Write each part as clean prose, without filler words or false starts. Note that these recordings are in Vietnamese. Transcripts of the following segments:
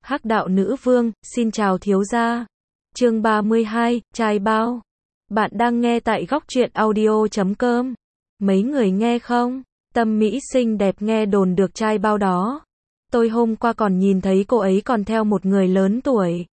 Hắc đạo nữ vương, xin chào thiếu gia. Chương 32, trai bao. Bạn đang nghe tại góc truyện audio.com. Mấy người nghe không? Tâm Mỹ xinh đẹp nghe đồn được trai bao đó. Tôi hôm qua còn nhìn thấy cô ấy còn theo một người lớn tuổi.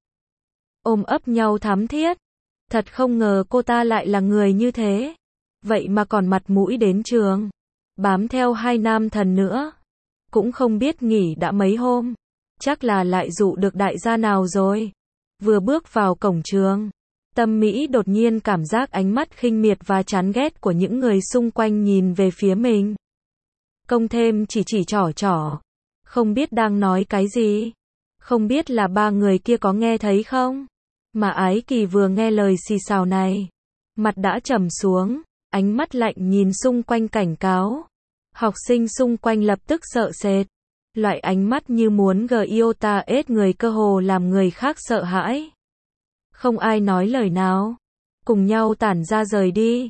Ôm ấp nhau thắm thiết. Thật không ngờ cô ta lại là người như thế. Vậy mà còn mặt mũi đến trường. Bám theo hai nam thần nữa. Cũng không biết nghỉ đã mấy hôm. Chắc là lại dụ được đại gia nào rồi. Vừa bước vào cổng trường, Tâm Mỹ đột nhiên cảm giác ánh mắt khinh miệt và chán ghét của những người xung quanh nhìn về phía mình. Công thêm chỉ trỏ. Không biết đang nói cái gì. Không biết là ba người kia có nghe thấy không? Mà Ái Kỳ vừa nghe lời xì xào này, mặt đã trầm xuống, ánh mắt lạnh nhìn xung quanh cảnh cáo. Học sinh xung quanh lập tức sợ sệt. Loại ánh mắt như muốn giota ết người cơ hồ làm người khác sợ hãi. Không ai nói lời nào. Cùng nhau tản ra rời đi.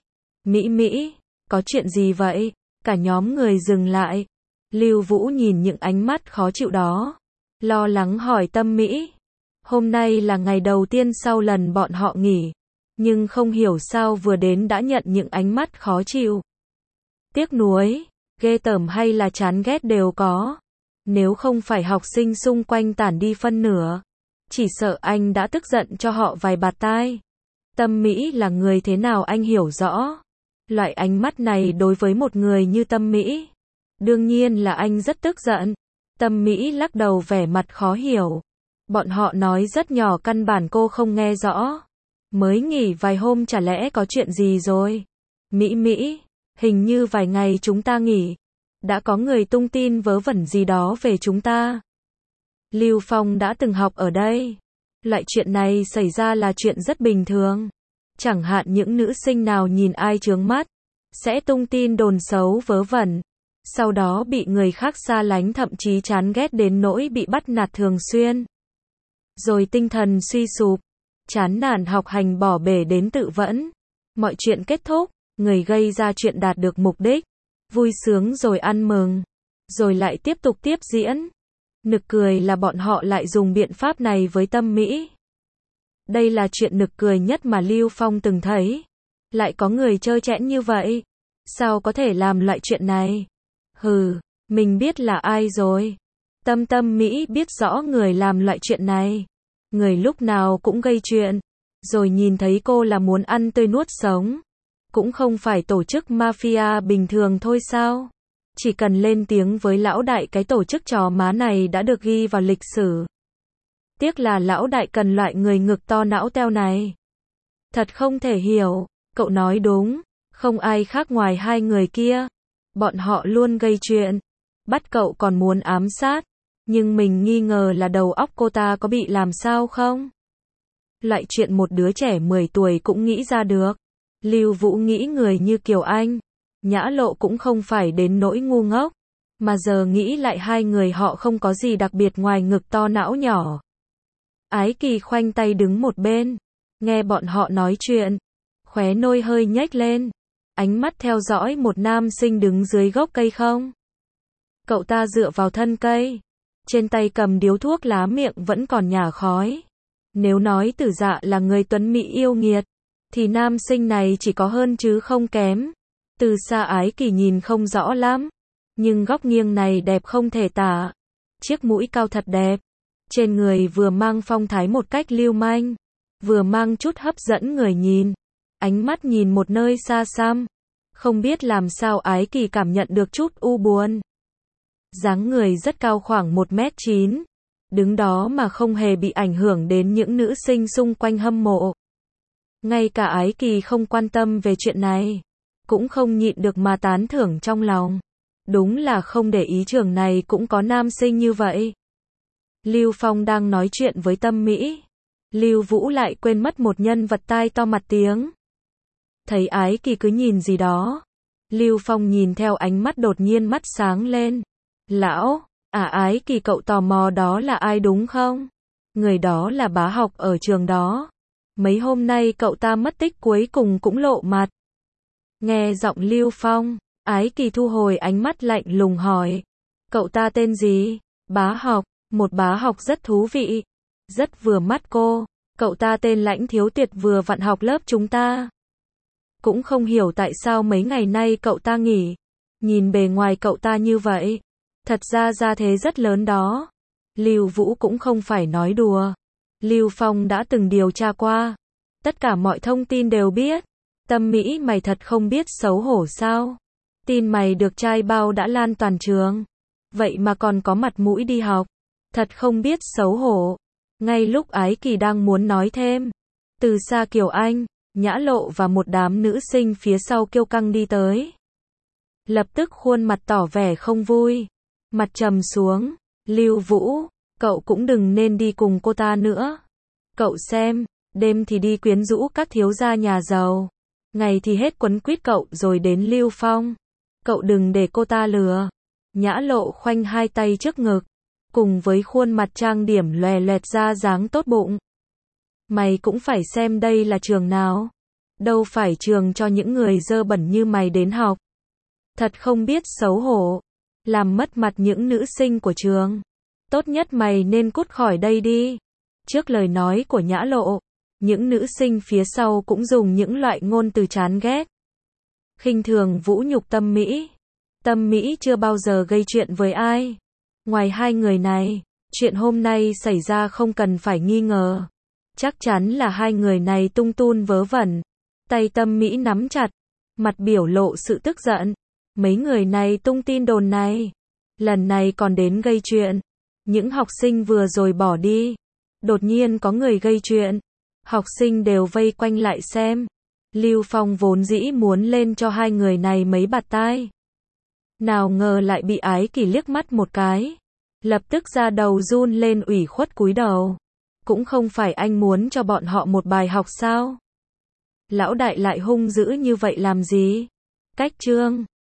Mỹ, có chuyện gì vậy? Cả nhóm người dừng lại. Lưu Vũ nhìn những ánh mắt khó chịu đó. Lo lắng hỏi Tâm Mỹ. Hôm nay là ngày đầu tiên sau lần bọn họ nghỉ. Nhưng không hiểu sao vừa đến đã nhận những ánh mắt khó chịu. Tiếc nuối, ghê tởm hay là chán ghét đều có. Nếu không phải học sinh xung quanh tản đi phân nửa, chỉ sợ anh đã tức giận cho họ vài bạt tai. Tâm Mỹ là người thế nào anh hiểu rõ. Loại ánh mắt này đối với một người như Tâm Mỹ, đương nhiên là anh rất tức giận. Tâm Mỹ lắc đầu vẻ mặt khó hiểu. Bọn họ nói rất nhỏ căn bản cô không nghe rõ. Mới nghỉ vài hôm chả lẽ có chuyện gì rồi. Mỹ, hình như vài ngày chúng ta nghỉ. Đã có người tung tin vớ vẩn gì đó về chúng ta. Lưu Phong đã từng học ở đây. Loại chuyện này xảy ra là chuyện rất bình thường. Chẳng hạn những nữ sinh nào nhìn ai chướng mắt, sẽ tung tin đồn xấu vớ vẩn. Sau đó bị người khác xa lánh thậm chí chán ghét đến nỗi bị bắt nạt thường xuyên. Rồi tinh thần suy sụp, chán nản học hành bỏ bể đến tự vẫn. Mọi chuyện kết thúc, người gây ra chuyện đạt được mục đích. Vui sướng rồi ăn mừng, rồi lại tiếp tục tiếp diễn. Nực cười là bọn họ lại dùng biện pháp này với Tâm Mỹ. Đây là chuyện nực cười nhất mà Lưu Phong từng thấy. Lại có người trơ trẽn như vậy. Sao có thể làm loại chuyện này? Hừ, mình biết là ai rồi. Tâm Mỹ biết rõ người làm loại chuyện này. Người lúc nào cũng gây chuyện. Rồi nhìn thấy cô là muốn ăn tươi nuốt sống. Cũng không phải tổ chức mafia bình thường thôi sao? Chỉ cần lên tiếng với lão đại cái tổ chức chó má này đã được ghi vào lịch sử. Tiếc là lão đại cần loại người ngực to não teo này. Thật không thể hiểu, cậu nói đúng, không ai khác ngoài hai người kia. Bọn họ luôn gây chuyện, bắt cậu còn muốn ám sát. Nhưng mình nghi ngờ là đầu óc cô ta có bị làm sao không? Loại chuyện một đứa trẻ 10 tuổi cũng nghĩ ra được. Lưu Vũ nghĩ người như Kiều Anh, Nhã Lộ cũng không phải đến nỗi ngu ngốc. Mà giờ nghĩ lại hai người họ không có gì đặc biệt ngoài ngực to não nhỏ. Ái Kỳ khoanh tay đứng một bên, nghe bọn họ nói chuyện, khóe môi hơi nhếch lên, ánh mắt theo dõi một nam sinh đứng dưới gốc cây không. Cậu ta dựa vào thân cây, trên tay cầm điếu thuốc lá miệng vẫn còn nhả khói. Nếu nói Tử Dạ là người tuấn mỹ yêu nghiệt, thì nam sinh này chỉ có hơn chứ không kém. Từ xa Ái Kỳ nhìn không rõ lắm, nhưng góc nghiêng này đẹp không thể tả. Chiếc mũi cao thật đẹp, trên người vừa mang phong thái một cách lưu manh, vừa mang chút hấp dẫn người nhìn. Ánh mắt nhìn một nơi xa xăm, không biết làm sao Ái Kỳ cảm nhận được chút u buồn. Dáng người rất cao khoảng 1m9, đứng đó mà không hề bị ảnh hưởng đến những nữ sinh xung quanh hâm mộ. Ngay cả Ái Kỳ không quan tâm về chuyện này, cũng không nhịn được mà tán thưởng trong lòng. Đúng là không để ý trường này cũng có nam sinh như vậy. Lưu Phong đang nói chuyện với Tâm Mỹ. Lưu Vũ lại quên mất một nhân vật tai to mặt tiếng. Thấy Ái Kỳ cứ nhìn gì đó. Lưu Phong nhìn theo ánh mắt đột nhiên mắt sáng lên. Lão, Ái Kỳ cậu tò mò đó là ai đúng không? Người đó là bá học ở trường đó. Mấy hôm nay cậu ta mất tích cuối cùng cũng lộ mặt. Nghe giọng Lưu Phong, Ái Kỳ thu hồi ánh mắt lạnh lùng hỏi. Cậu ta tên gì? Bá học. Một bá học rất thú vị, rất vừa mắt cô. Cậu ta tên Lãnh Thiếu Tuyệt vừa vặn học lớp chúng ta. Cũng không hiểu tại sao mấy ngày nay cậu ta nghỉ. Nhìn bề ngoài cậu ta như vậy, thật ra gia thế rất lớn đó. Lưu Vũ cũng không phải nói đùa. Lưu Phong đã từng điều tra qua. Tất cả mọi thông tin đều biết. Tâm Mỹ mày thật không biết xấu hổ sao? Tin mày được trai bao đã lan toàn trường. Vậy mà còn có mặt mũi đi học. Thật không biết xấu hổ. Ngay lúc Ái Kỳ đang muốn nói thêm, từ xa Kiều Anh, Nhã Lộ và một đám nữ sinh phía sau kiêu căng đi tới. Lập tức khuôn mặt tỏ vẻ không vui. Mặt trầm xuống. Lưu Vũ, cậu cũng đừng nên đi cùng cô ta nữa. Cậu xem, đêm thì đi quyến rũ các thiếu gia nhà giàu. Ngày thì hết quấn quýt cậu rồi đến Lưu Phong. Cậu đừng để cô ta lừa. Nhã Lộ khoanh hai tay trước ngực, cùng với khuôn mặt trang điểm lòe loẹt ra dáng tốt bụng. Mày cũng phải xem đây là trường nào. Đâu phải trường cho những người dơ bẩn như mày đến học. Thật không biết xấu hổ. Làm mất mặt những nữ sinh của trường. Tốt nhất mày nên cút khỏi đây đi. Trước lời nói của Nhã Lộ, những nữ sinh phía sau cũng dùng những loại ngôn từ chán ghét, khinh thường vũ nhục Tâm Mỹ. Tâm Mỹ chưa bao giờ gây chuyện với ai. Ngoài hai người này, chuyện hôm nay xảy ra không cần phải nghi ngờ. Chắc chắn là hai người này tung tun vớ vẩn. Tay Tâm Mỹ nắm chặt, mặt biểu lộ sự tức giận. Mấy người này tung tin đồn này. Lần này còn đến gây chuyện. Những học sinh vừa rồi bỏ đi. Đột nhiên có người gây chuyện. Học sinh đều vây quanh lại xem. Lưu Phong vốn dĩ muốn lên cho hai người này mấy bạt tai. Nào ngờ lại bị Ái Kỳ liếc mắt một cái. Lập tức ra đầu run lên ủy khuất cúi đầu. Cũng không phải anh muốn cho bọn họ một bài học sao? Lão đại lại hung dữ như vậy làm gì? Cách chương